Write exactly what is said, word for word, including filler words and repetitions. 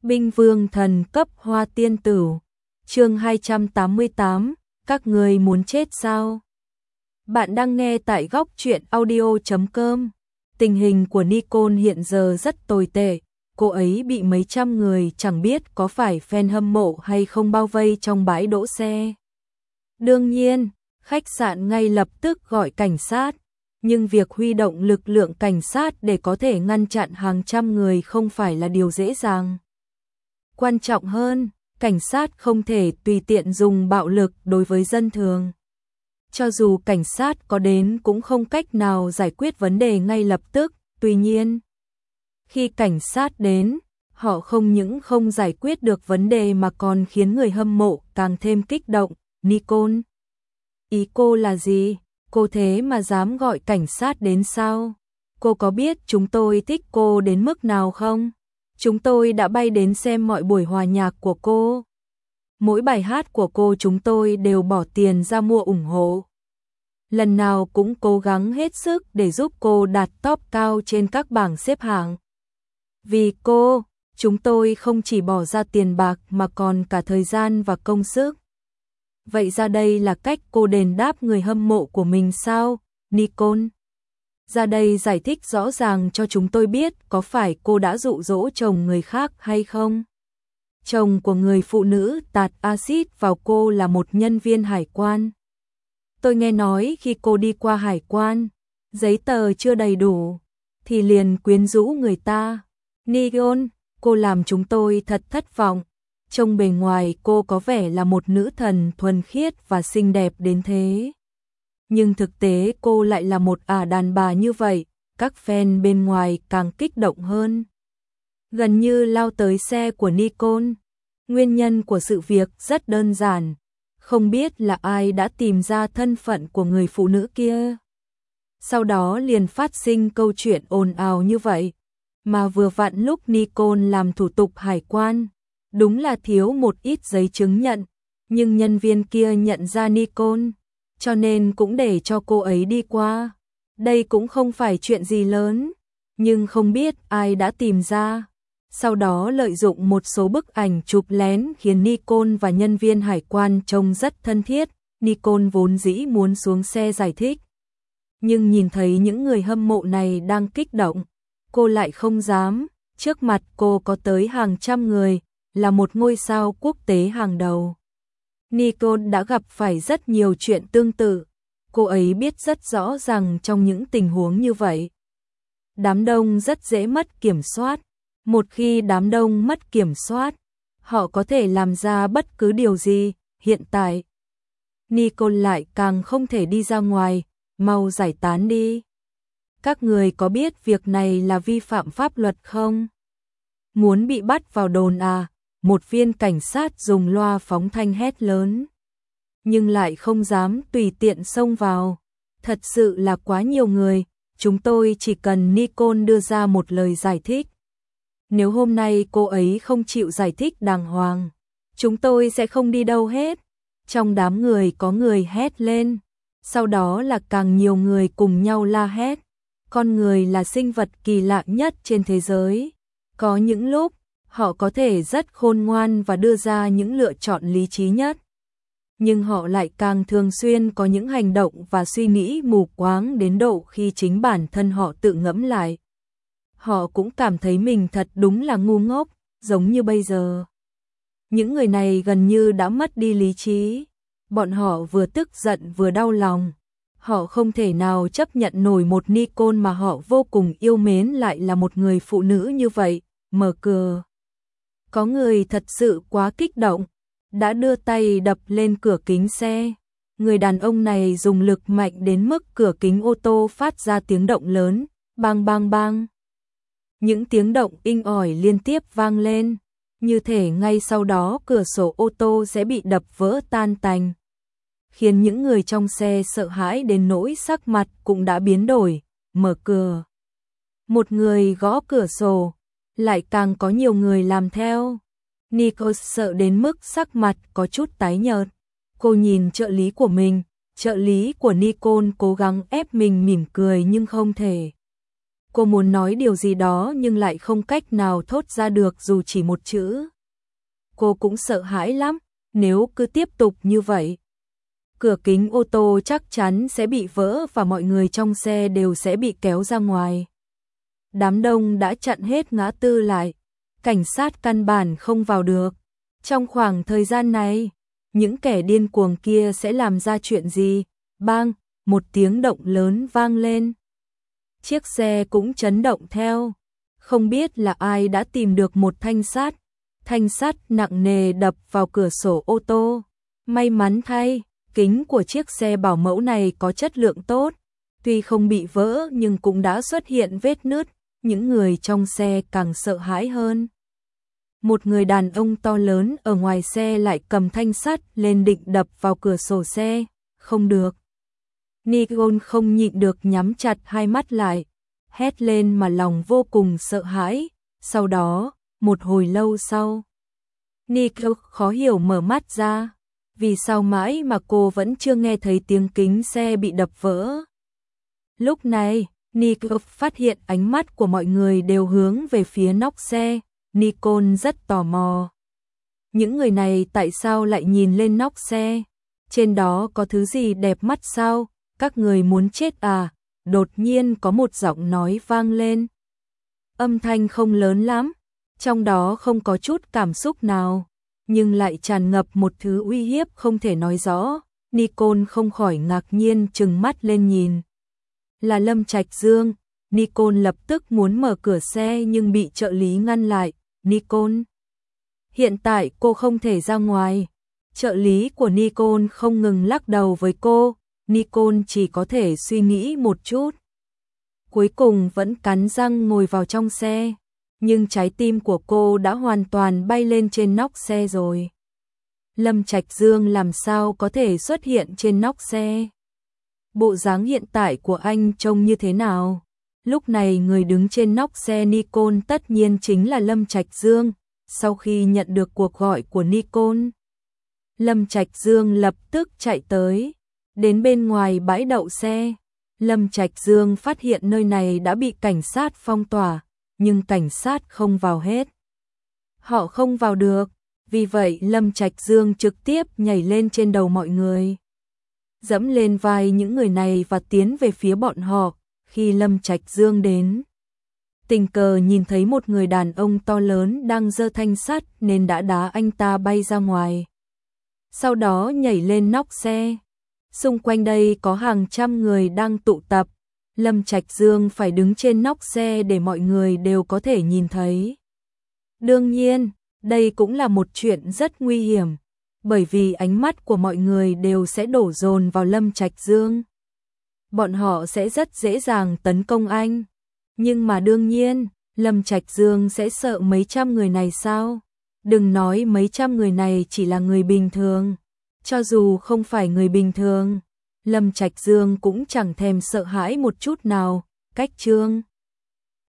Binh vương thần cấp hoa tiên tử. Chương hai trăm tám mươi tám, các người muốn chết sao? Bạn đang nghe tại góc truyện audio chấm com. Tình hình của Nicole hiện giờ rất tồi tệ, cô ấy bị mấy trăm người chẳng biết có phải fan hâm mộ hay không bao vây trong bãi đỗ xe. Đương nhiên, khách sạn ngay lập tức gọi cảnh sát, nhưng việc huy động lực lượng cảnh sát để có thể ngăn chặn hàng trăm người không phải là điều dễ dàng. Quan trọng hơn, cảnh sát không thể tùy tiện dùng bạo lực đối với dân thường. Cho dù cảnh sát có đến cũng không cách nào giải quyết vấn đề ngay lập tức, tuy nhiên, khi cảnh sát đến, họ không những không giải quyết được vấn đề mà còn khiến người hâm mộ càng thêm kích động. Nicole, ý cô là gì? Cô thế mà dám gọi cảnh sát đến sao? Cô có biết chúng tôi thích cô đến mức nào không? Chúng tôi đã bay đến xem mọi buổi hòa nhạc của cô. Mỗi bài hát của cô chúng tôi đều bỏ tiền ra mua ủng hộ. Lần nào cũng cố gắng hết sức để giúp cô đạt top cao trên các bảng xếp hạng. Vì cô, chúng tôi không chỉ bỏ ra tiền bạc mà còn cả thời gian và công sức. Vậy ra đây là cách cô đền đáp người hâm mộ của mình sao, Nicole? Ra đây giải thích rõ ràng cho chúng tôi biết có phải cô đã dụ dỗ chồng người khác hay không? Chồng của người phụ nữ tạt axit vào cô là một nhân viên hải quan. Tôi nghe nói khi cô đi qua hải quan, giấy tờ chưa đầy đủ, thì liền quyến rũ người ta. Nicole, cô làm chúng tôi thật thất vọng. Trông bề ngoài cô có vẻ là một nữ thần thuần khiết và xinh đẹp đến thế. Nhưng thực tế cô lại là một ả đàn bà như vậy, các fan bên ngoài càng kích động hơn. Gần như lao tới xe của Nicole. Nguyên nhân của sự việc rất đơn giản, không biết là ai đã tìm ra thân phận của người phụ nữ kia. Sau đó liền phát sinh câu chuyện ồn ào như vậy, mà vừa vặn lúc Nicole làm thủ tục hải quan, đúng là thiếu một ít giấy chứng nhận, nhưng nhân viên kia nhận ra Nicole, cho nên cũng để cho cô ấy đi qua. Đây cũng không phải chuyện gì lớn, nhưng không biết ai đã tìm ra. Sau đó lợi dụng một số bức ảnh chụp lén khiến Nicole và nhân viên hải quan trông rất thân thiết. Nicole vốn dĩ muốn xuống xe giải thích, nhưng nhìn thấy những người hâm mộ này đang kích động, cô lại không dám. Trước mặt cô có tới hàng trăm người, là một ngôi sao quốc tế hàng đầu. Nicole đã gặp phải rất nhiều chuyện tương tự, cô ấy biết rất rõ rằng trong những tình huống như vậy, đám đông rất dễ mất kiểm soát. Một khi đám đông mất kiểm soát, họ có thể làm ra bất cứ điều gì. Hiện tại, Nicole lại càng không thể đi ra ngoài, mau giải tán đi. Các người có biết việc này là vi phạm pháp luật không? Muốn bị bắt vào đồn à? Một viên cảnh sát dùng loa phóng thanh hét lớn, nhưng lại không dám tùy tiện xông vào. Thật sự là quá nhiều người, chúng tôi chỉ cần Nicole đưa ra một lời giải thích. Nếu hôm nay cô ấy không chịu giải thích đàng hoàng, chúng tôi sẽ không đi đâu hết. Trong đám người có người hét lên, sau đó là càng nhiều người cùng nhau la hét. Con người là sinh vật kỳ lạ nhất trên thế giới. Có những lúc, họ có thể rất khôn ngoan và đưa ra những lựa chọn lý trí nhất. Nhưng họ lại càng thường xuyên có những hành động và suy nghĩ mù quáng đến độ khi chính bản thân họ tự ngẫm lại, họ cũng cảm thấy mình thật đúng là ngu ngốc, giống như bây giờ. Những người này gần như đã mất đi lý trí. Bọn họ vừa tức giận vừa đau lòng. Họ không thể nào chấp nhận nổi một Nicole mà họ vô cùng yêu mến lại là một người phụ nữ như vậy. Mở cửa. Có người thật sự quá kích động, đã đưa tay đập lên cửa kính xe. Người đàn ông này dùng lực mạnh đến mức cửa kính ô tô phát ra tiếng động lớn, bang bang bang. Những tiếng động inh ỏi liên tiếp vang lên, như thể ngay sau đó cửa sổ ô tô sẽ bị đập vỡ tan tành, khiến những người trong xe sợ hãi đến nỗi sắc mặt cũng đã biến đổi. Mở cửa. Một người gõ cửa sổ, lại càng có nhiều người làm theo. Nicole sợ đến mức sắc mặt có chút tái nhợt. Cô nhìn trợ lý của mình, trợ lý của Nicole cố gắng ép mình mỉm cười nhưng không thể. Cô muốn nói điều gì đó nhưng lại không cách nào thốt ra được dù chỉ một chữ. Cô cũng sợ hãi lắm, nếu cứ tiếp tục như vậy, cửa kính ô tô chắc chắn sẽ bị vỡ và mọi người trong xe đều sẽ bị kéo ra ngoài. Đám đông đã chặn hết ngã tư lại, cảnh sát căn bản không vào được. Trong khoảng thời gian này, những kẻ điên cuồng kia sẽ làm ra chuyện gì? Bang, một tiếng động lớn vang lên. Chiếc xe cũng chấn động theo. Không biết là ai đã tìm được một thanh sắt. Thanh sắt nặng nề đập vào cửa sổ ô tô. May mắn thay, kính của chiếc xe bảo mẫu này có chất lượng tốt. Tuy không bị vỡ nhưng cũng đã xuất hiện vết nứt. Những người trong xe càng sợ hãi hơn. Một người đàn ông to lớn ở ngoài xe lại cầm thanh sắt lên định đập vào cửa sổ xe. Không được. Nicole không nhịn được nhắm chặt hai mắt lại, hét lên mà lòng vô cùng sợ hãi. Sau đó, một hồi lâu sau, Nicole khó hiểu mở mắt ra. Vì sao mãi mà cô vẫn chưa nghe thấy tiếng kính xe bị đập vỡ? Lúc này, Nicole phát hiện ánh mắt của mọi người đều hướng về phía nóc xe. Nicole rất tò mò. Những người này tại sao lại nhìn lên nóc xe? Trên đó có thứ gì đẹp mắt sao? Các người muốn chết à? Đột nhiên có một giọng nói vang lên. Âm thanh không lớn lắm, trong đó không có chút cảm xúc nào, nhưng lại tràn ngập một thứ uy hiếp không thể nói rõ. Nicole không khỏi ngạc nhiên trừng mắt lên nhìn. Là Lâm Trạch Dương. Nicole lập tức muốn mở cửa xe nhưng bị trợ lý ngăn lại. Nicole, hiện tại cô không thể ra ngoài. Trợ lý của Nicole không ngừng lắc đầu với cô. Nicole chỉ có thể suy nghĩ một chút. Cuối cùng vẫn cắn răng ngồi vào trong xe. Nhưng trái tim của cô đã hoàn toàn bay lên trên nóc xe rồi. Lâm Trạch Dương làm sao có thể xuất hiện trên nóc xe? Bộ dáng hiện tại của anh trông như thế nào? Lúc này người đứng trên nóc xe Nicole tất nhiên chính là Lâm Trạch Dương. Sau khi nhận được cuộc gọi của Nicole, Lâm Trạch Dương lập tức chạy tới. Đến bên ngoài bãi đậu xe, Lâm Trạch Dương phát hiện nơi này đã bị cảnh sát phong tỏa, nhưng cảnh sát không vào hết. Họ không vào được, vì vậy Lâm Trạch Dương trực tiếp nhảy lên trên đầu mọi người, dẫm lên vai những người này và tiến về phía bọn họ. Khi Lâm Trạch Dương đến, tình cờ nhìn thấy một người đàn ông to lớn đang giơ thanh sắt nên đã đá anh ta bay ra ngoài. Sau đó nhảy lên nóc xe. Xung quanh đây có hàng trăm người đang tụ tập. Lâm Trạch Dương phải đứng trên nóc xe để mọi người đều có thể nhìn thấy. Đương nhiên, đây cũng là một chuyện rất nguy hiểm, bởi vì ánh mắt của mọi người đều sẽ đổ dồn vào Lâm Trạch Dương. Bọn họ sẽ rất dễ dàng tấn công anh. Nhưng mà đương nhiên, Lâm Trạch Dương sẽ sợ mấy trăm người này sao? Đừng nói mấy trăm người này chỉ là người bình thường. Cho dù không phải người bình thường, Lâm Trạch Dương cũng chẳng thèm sợ hãi một chút nào. Cách chương